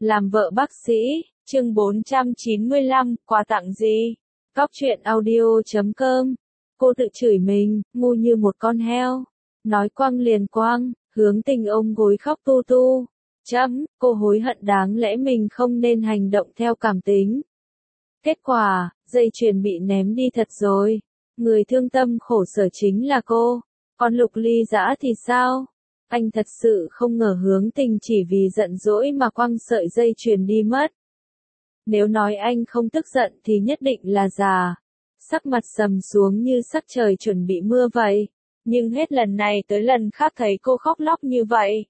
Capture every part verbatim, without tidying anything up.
Làm vợ bác sĩ, chương bốn trăm chín mươi lăm, quà tặng gì? Cóc truyện audio chấm com. Cô tự chửi mình, ngu như một con heo. Nói quăng liền quăng, Hướng Tình ôm gối khóc tu tu. Chấm, cô hối hận đáng lẽ mình không nên hành động theo cảm tính. Kết quả, dây chuyền bị ném đi thật rồi. Người thương tâm khổ sở chính là cô. Còn Lục Ly Dã thì sao? Anh thật sự không ngờ Hướng Tình chỉ vì giận dỗi mà quăng sợi dây chuyền đi mất. Nếu nói anh không tức giận thì nhất định là già. Sắc mặt sầm xuống như sắc trời chuẩn bị mưa vậy. Nhưng hết lần này tới lần khác thấy cô khóc lóc như vậy.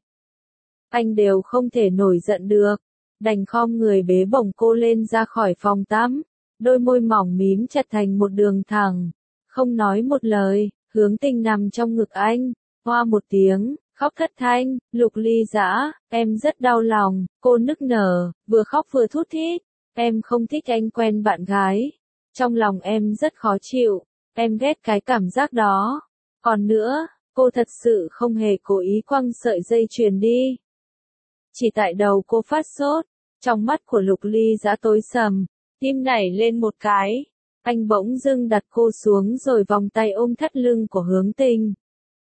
Anh đều không thể nổi giận được. Đành khom người bế bổng cô lên ra khỏi phòng tắm. Đôi môi mỏng mím chặt thành một đường thẳng. Không nói một lời, Hướng Tình nằm trong ngực anh. Hoa một tiếng, khóc thất thanh. Lục Ly Dã, em rất đau lòng. Cô nức nở, vừa khóc vừa thút thít. Em không thích anh quen bạn gái. Trong lòng em rất khó chịu. Em ghét cái cảm giác đó. Còn nữa, cô thật sự không hề cố ý quăng sợi dây chuyền đi. Chỉ tại đầu cô phát sốt. Trong mắt của Lục Ly Dã tối sầm, tim nảy lên một cái. Anh bỗng dưng đặt cô xuống rồi vòng tay ôm thắt lưng của Hướng Tình.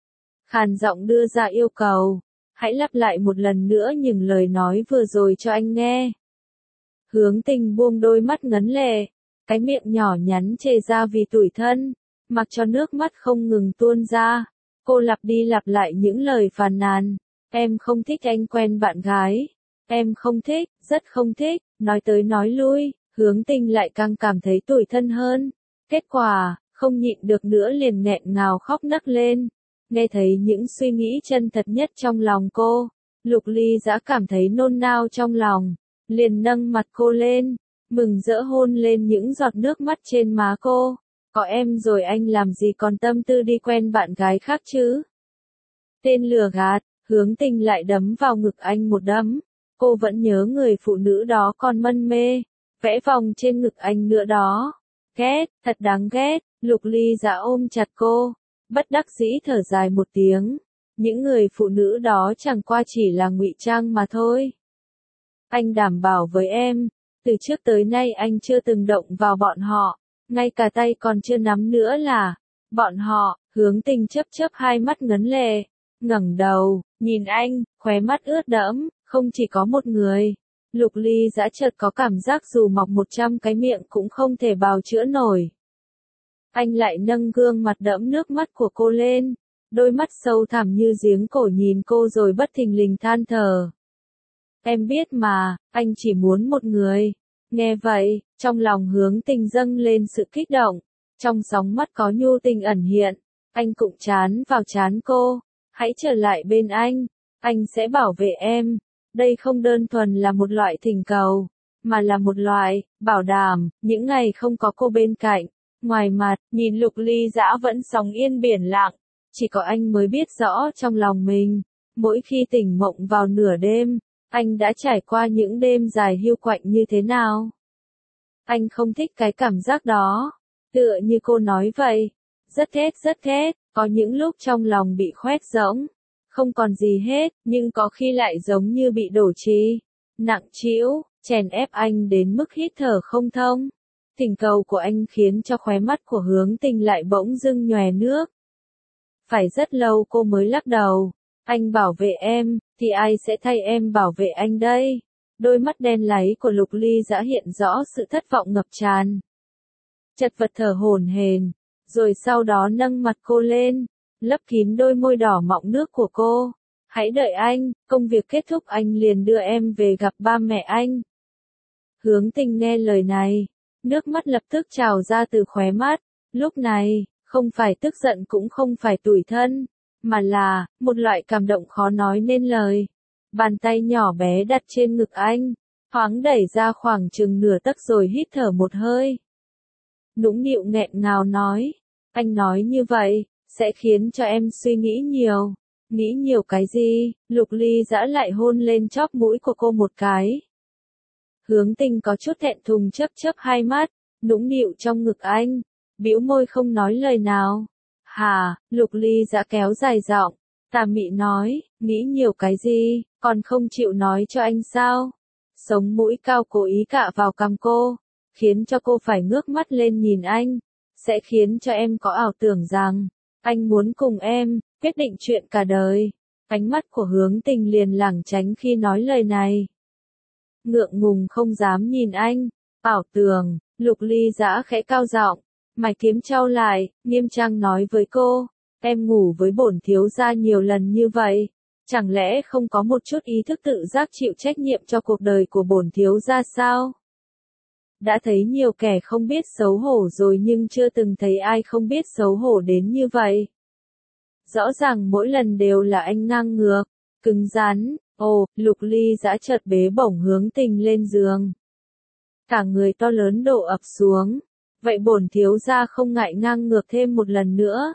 Khàn giọng đưa ra yêu cầu. Hãy lặp lại một lần nữa những lời nói vừa rồi cho anh nghe. Hướng Tình buông đôi mắt ngấn lệ. Cái miệng nhỏ nhắn chề ra vì tủi thân. Mặc cho nước mắt không ngừng tuôn ra. Cô lặp đi lặp lại những lời phàn nàn. Em không thích anh quen bạn gái. Em không thích, rất không thích. Nói tới nói lui, Hướng Tình lại càng cảm thấy tủi thân hơn. Kết quả, không nhịn được nữa liền nghẹn ngào khóc nấc lên. Nghe thấy những suy nghĩ chân thật nhất trong lòng cô, Lục Ly Dã cảm thấy nôn nao trong lòng, liền nâng mặt cô lên, mừng rỡ hôn lên những giọt nước mắt trên má cô. Có em rồi anh làm gì còn tâm tư đi quen bạn gái khác chứ? Tên lừa gạt, Hướng Tình lại đấm vào ngực anh một đấm. Cô vẫn nhớ người phụ nữ đó còn mân mê, vẽ vòng trên ngực anh nữa đó. Ghét, thật đáng ghét. Lục Ly Dã ôm chặt cô, bất đắc dĩ thở dài một tiếng. Những người phụ nữ đó chẳng qua chỉ là ngụy trang mà thôi. Anh đảm bảo với em, từ trước tới nay anh chưa từng động vào bọn họ, ngay cả tay còn chưa nắm nữa là. Bọn họ, Hướng Tình chớp chớp hai mắt ngấn lệ, ngẩng đầu, nhìn anh, khóe mắt ướt đẫm, không chỉ có một người. Lục Ly Dã chợt có cảm giác dù mọc một trăm cái miệng cũng không thể bào chữa nổi. Anh lại nâng gương mặt đẫm nước mắt của cô lên, đôi mắt sâu thẳm như giếng cổ nhìn cô rồi bất thình lình than thở. Em biết mà, anh chỉ muốn một người. Nghe vậy, trong lòng Hướng Tình dâng lên sự kích động, trong sóng mắt có nhu tình ẩn hiện. Anh cụng trán vào trán cô, hãy trở lại bên anh, anh sẽ bảo vệ em. Đây không đơn thuần là một loại thỉnh cầu, mà là một loại bảo đảm. Những ngày không có cô bên cạnh, ngoài mặt, nhìn Lục Ly Dã vẫn sóng yên biển lặng, chỉ có anh mới biết rõ trong lòng mình. Mỗi khi tỉnh mộng vào nửa đêm, anh đã trải qua những đêm dài hiu quạnh như thế nào. Anh không thích cái cảm giác đó, tựa như cô nói vậy. Rất ghét rất ghét, có những lúc trong lòng bị khoét rỗng, không còn gì hết, nhưng có khi lại giống như bị đổ trì, nặng trĩu, chèn ép anh đến mức hít thở không thông. Thỉnh cầu của anh khiến cho khóe mắt của Hướng Tình lại bỗng dưng nhòe nước. Phải rất lâu cô mới lắc đầu. Anh bảo vệ em, thì ai sẽ thay em bảo vệ anh đây? Đôi mắt đen láy của Lục Ly Dã hiện rõ sự thất vọng ngập tràn. Chật vật thở hổn hển, rồi sau đó nâng mặt cô lên, lấp kín đôi môi đỏ mọng nước của cô. Hãy đợi anh, công việc kết thúc anh liền đưa em về gặp ba mẹ anh. Hướng Tình nghe lời này, nước mắt lập tức trào ra từ khóe mắt. Lúc này, không phải tức giận cũng không phải tủi thân, mà là một loại cảm động khó nói nên lời. Bàn tay nhỏ bé đặt trên ngực anh, thoáng đẩy ra khoảng chừng nửa tấc rồi hít thở một hơi. Nũng nịu nghẹn ngào nói, anh nói như vậy sẽ khiến cho em suy nghĩ nhiều. Nghĩ nhiều cái gì? Lục Ly Dã lại hôn lên chóp mũi của cô một cái. Hướng Tình có chút thẹn thùng chớp chớp hai mắt, nũng nịu trong ngực anh, bĩu môi không nói lời nào. Hà, Lục Ly Dã kéo dài giọng, tà mị nói, nghĩ nhiều cái gì, còn không chịu nói cho anh sao? sống mũi cao cố ý cạ vào cằm cô, khiến cho cô phải ngước mắt lên nhìn anh, sẽ khiến cho em có ảo tưởng rằng, anh muốn cùng em, quyết định chuyện cả đời. Ánh mắt của Hướng Tình liền lảng tránh khi nói lời này. Ngượng ngùng không dám nhìn anh, ảo tưởng, Lục Ly Dã khẽ cao giọng, mày kiếm trao lại, nghiêm trang nói với cô, em ngủ với bổn thiếu gia nhiều lần như vậy, chẳng lẽ không có một chút ý thức tự giác chịu trách nhiệm cho cuộc đời của bổn thiếu gia sao? Đã thấy nhiều kẻ không biết xấu hổ rồi nhưng chưa từng thấy ai không biết xấu hổ đến như vậy. Rõ ràng mỗi lần đều là anh ngang ngược, cứng rắn. Ồ, Lục Ly Dã chợt bế bổng Hướng Tình lên giường. Cả người to lớn đổ ập xuống. Vậy bổn thiếu gia không ngại ngang ngược thêm một lần nữa.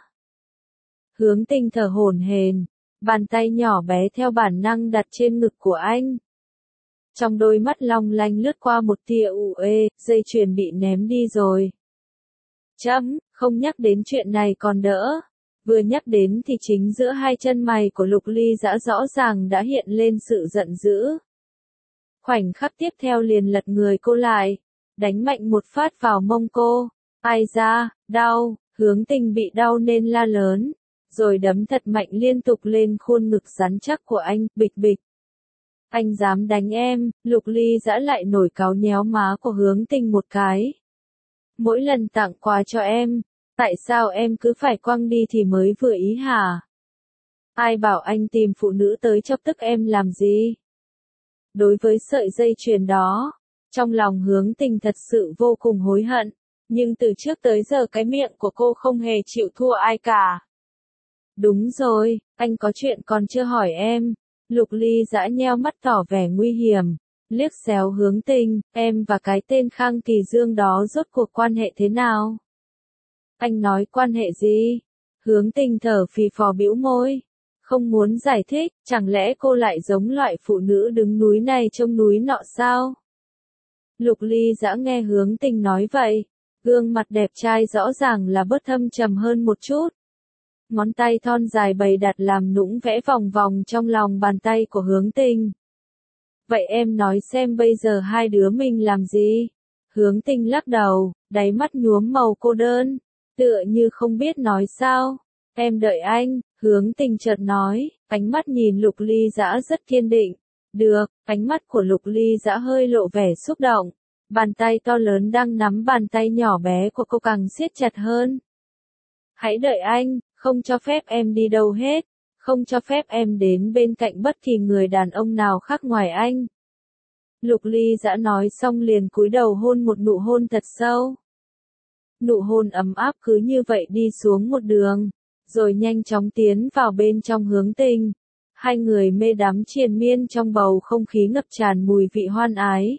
Hướng Tình thở hổn hển, bàn tay nhỏ bé theo bản năng đặt trên ngực của anh. Trong đôi mắt long lanh lướt qua một tia u uê, dây chuyền bị ném đi rồi. Chấm, không nhắc đến chuyện này còn đỡ. Vừa nhắc đến thì chính giữa hai chân mày của Lục Ly Dã rõ ràng đã hiện lên sự giận dữ. Khoảnh khắc tiếp theo liền lật người cô lại, đánh mạnh một phát vào mông cô. Ai da, đau, Hướng Tình bị đau nên la lớn, rồi đấm thật mạnh liên tục lên khuôn ngực rắn chắc của anh, bịch bịch. Anh dám đánh em, Lục Ly Dã lại nổi cáu nhéo má của Hướng Tình một cái. Mỗi lần tặng quà cho em, tại sao em cứ phải quăng đi thì mới vừa ý hả? Ai bảo anh tìm phụ nữ tới chọc tức em làm gì? Đối với sợi dây chuyền đó, trong lòng Hướng Tình thật sự vô cùng hối hận, nhưng từ trước tới giờ cái miệng của cô không hề chịu thua ai cả. Đúng rồi, anh có chuyện còn chưa hỏi em. Lục Ly Dã nheo mắt tỏ vẻ nguy hiểm, liếc xéo Hướng Tình, em và cái tên Khang Kỳ Dương đó rốt cuộc quan hệ thế nào? Anh nói quan hệ gì? Hướng Tình thở phì phò bĩu môi, không muốn giải thích, chẳng lẽ cô lại giống loại phụ nữ đứng núi này trông núi nọ sao? Lục Ly Dã nghe Hướng Tình nói vậy, gương mặt đẹp trai rõ ràng là bớt thâm trầm hơn một chút. Ngón tay thon dài bày đặt làm nũng vẽ vòng vòng trong lòng bàn tay của Hướng Tình. Vậy em nói xem bây giờ hai đứa mình làm gì? Hướng Tình lắc đầu, đáy mắt nhuốm màu cô đơn, tựa như không biết nói sao. Em đợi anh, Hướng Tình chợt nói, ánh mắt nhìn Lục Ly Dã rất kiên định. Được, ánh mắt của Lục Ly Dã hơi lộ vẻ xúc động. Bàn tay to lớn đang nắm bàn tay nhỏ bé của cô càng siết chặt hơn. Hãy đợi anh, không cho phép em đi đâu hết, không cho phép em đến bên cạnh bất kỳ người đàn ông nào khác ngoài anh. Lục Ly Dã nói xong liền cúi đầu hôn một nụ hôn thật sâu. Nụ hôn ấm áp cứ như vậy đi xuống một đường, rồi nhanh chóng tiến vào bên trong Hướng Tình. Hai người mê đắm triền miên trong bầu không khí ngập tràn mùi vị hoan ái.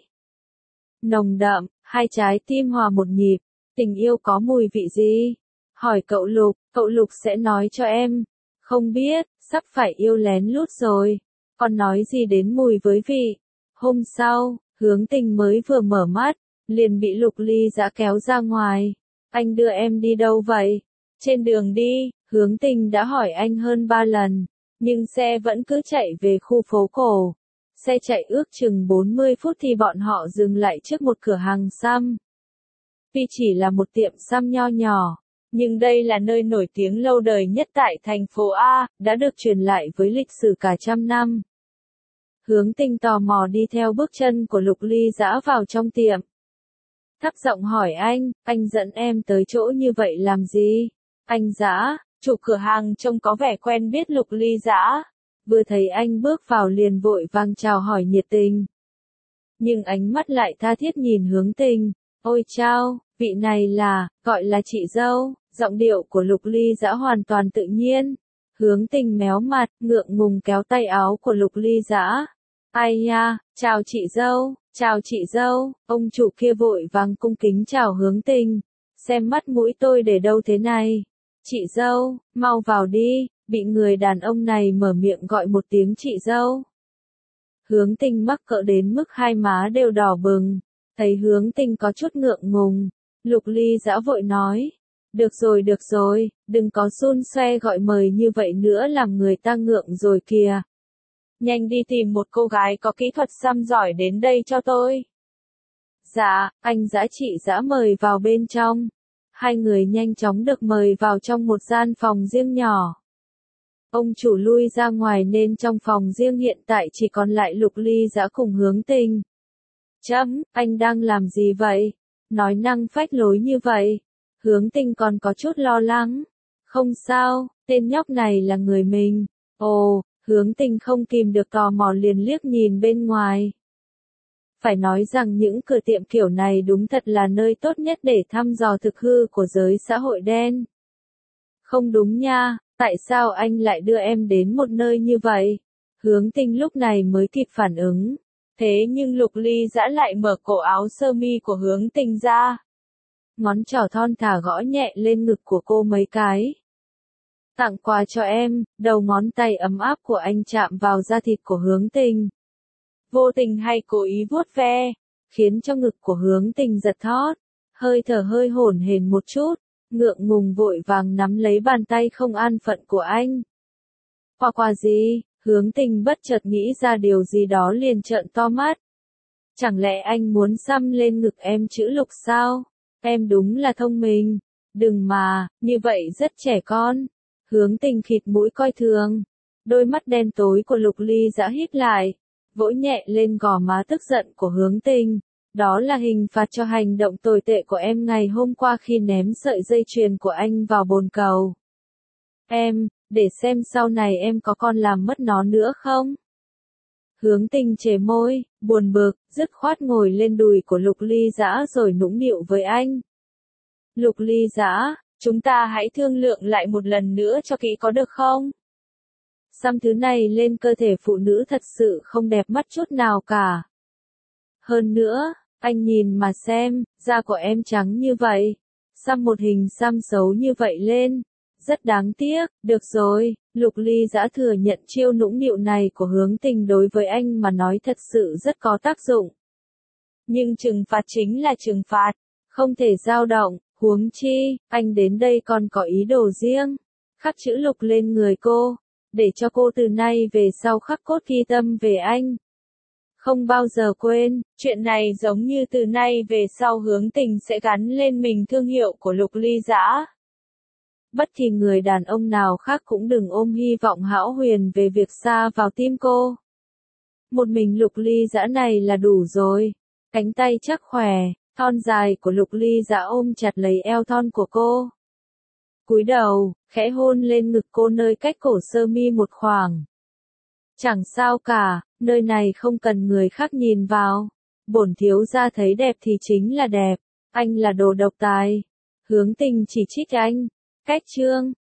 Nồng đậm, hai trái tim hòa một nhịp, tình yêu có mùi vị gì? Hỏi cậu Lục, cậu Lục sẽ nói cho em. Không biết, sắp phải yêu lén lút rồi. Còn nói gì đến mùi với vị? Hôm sau, Hướng Tình mới vừa mở mắt, liền bị Lục Ly Dã kéo ra ngoài. Anh đưa em đi đâu vậy? Trên đường đi, Hướng Tình đã hỏi anh hơn ba lần, nhưng xe vẫn cứ chạy về khu phố cổ. Xe chạy ước chừng bốn mươi phút thì bọn họ dừng lại trước một cửa hàng xăm. Tuy chỉ là một tiệm xăm nho nhỏ, nhưng đây là nơi nổi tiếng lâu đời nhất tại thành phố A, đã được truyền lại với lịch sử cả trăm năm. Hướng Tình tò mò đi theo bước chân của Lục Ly Dã vào trong tiệm. Thấp giọng hỏi anh, anh dẫn em tới chỗ như vậy làm gì? Anh Dã, chủ cửa hàng trông có vẻ quen biết Lục Ly Dã. Vừa thấy anh bước vào liền vội vàng chào hỏi nhiệt tình. Nhưng ánh mắt lại tha thiết nhìn Hướng Tình. Ôi chao, vị này là, gọi là chị dâu. Giọng điệu của Lục Ly Dã hoàn toàn tự nhiên. Hướng Tình méo mặt, ngượng ngùng kéo tay áo của Lục Ly Dã. Ai nha, chào chị dâu, chào chị dâu. Ông chủ kia vội vàng cung kính chào Hướng Tình. Xem mắt mũi tôi để đâu thế này? Chị dâu, mau vào đi. Bị người đàn ông này mở miệng gọi một tiếng chị dâu. Hướng Tình mắc cỡ đến mức hai má đều đỏ bừng. Thấy Hướng Tình có chút ngượng ngùng, Lục Ly Dã vội nói. Được rồi được rồi, đừng có xun xoe gọi mời như vậy nữa làm người ta ngượng rồi kìa. nhanh đi tìm một cô gái có kỹ thuật xăm giỏi đến đây cho tôi. Dạ, anh Dã chị Dã mời vào bên trong. Hai người nhanh chóng được mời vào trong một gian phòng riêng nhỏ. Ông chủ lui ra ngoài nên trong phòng riêng hiện tại chỉ còn lại Lục Ly Dã cùng Hướng Tình. Chấm, anh đang làm gì vậy? Nói năng phách lối như vậy. Hướng Tình còn có chút lo lắng. Không sao, tên nhóc này là người mình. Ồ, Hướng Tình không kìm được tò mò liền liếc nhìn bên ngoài. Phải nói rằng những cửa tiệm kiểu này đúng thật là nơi tốt nhất để thăm dò thực hư của giới xã hội đen. Không đúng nha, tại sao anh lại đưa em đến một nơi như vậy? Hướng Tình lúc này mới kịp phản ứng. Thế nhưng Lục Ly Dã lại mở cổ áo sơ mi của Hướng Tình ra. Ngón trỏ thon thả gõ nhẹ lên ngực của cô mấy cái. Tặng quà cho em, đầu ngón tay ấm áp của anh chạm vào da thịt của Hướng Tình. Vô tình hay cố ý vuốt ve, khiến cho ngực của Hướng Tình giật thót, hơi thở hơi hổn hển một chút, ngượng ngùng vội vàng nắm lấy bàn tay không an phận của anh. Quà quà gì? Hướng Tình bất chợt nghĩ ra điều gì đó liền trợn to mắt. Chẳng lẽ anh muốn xăm lên ngực em chữ Lục sao? Em đúng là thông minh. Đừng mà, như vậy rất trẻ con. Hướng Tình khịt mũi coi thường. Đôi mắt đen tối của Lục Ly Dã híp lại, vỗ nhẹ lên gò má tức giận của Hướng Tình. Đó là hình phạt cho hành động tồi tệ của em ngày hôm qua khi ném sợi dây chuyền của anh vào bồn cầu. Em, để xem sau này em có còn làm mất nó nữa không? Hướng Tình chề môi, buồn bực, dứt khoát ngồi lên đùi của Lục Ly Dã rồi nũng nịu với anh. Lục Ly Dã, chúng ta hãy thương lượng lại một lần nữa cho kỹ có được không? Xăm thứ này lên cơ thể phụ nữ thật sự không đẹp mắt chút nào cả. Hơn nữa, anh nhìn mà xem, da của em trắng như vậy. Xăm một hình xăm xấu như vậy lên. Rất đáng tiếc, được rồi, Lục Ly Dã thừa nhận chiêu nũng nịu này của Hướng Tình đối với anh mà nói thật sự rất có tác dụng. Nhưng trừng phạt chính là trừng phạt, không thể dao động, huống chi, anh đến đây còn có ý đồ riêng. Khắc chữ Lục lên người cô, để cho cô từ nay về sau khắc cốt ghi tâm về anh. Không bao giờ quên, chuyện này giống như từ nay về sau Hướng Tình sẽ gắn lên mình thương hiệu của Lục Ly Dã. Bất kỳ người đàn ông nào khác cũng đừng ôm hy vọng hão huyền về việc xa vào tim cô. Một mình Lục Ly Dã này là đủ rồi. Cánh tay chắc khỏe, thon dài của Lục Ly Dã ôm chặt lấy eo thon của cô. Cúi đầu, khẽ hôn lên ngực cô nơi cách cổ sơ mi một khoảng. Chẳng sao cả, nơi này không cần người khác nhìn vào. Bổn thiếu gia thấy đẹp thì chính là đẹp. Anh là đồ độc tài. Hướng Tình chỉ trích anh. Cách chương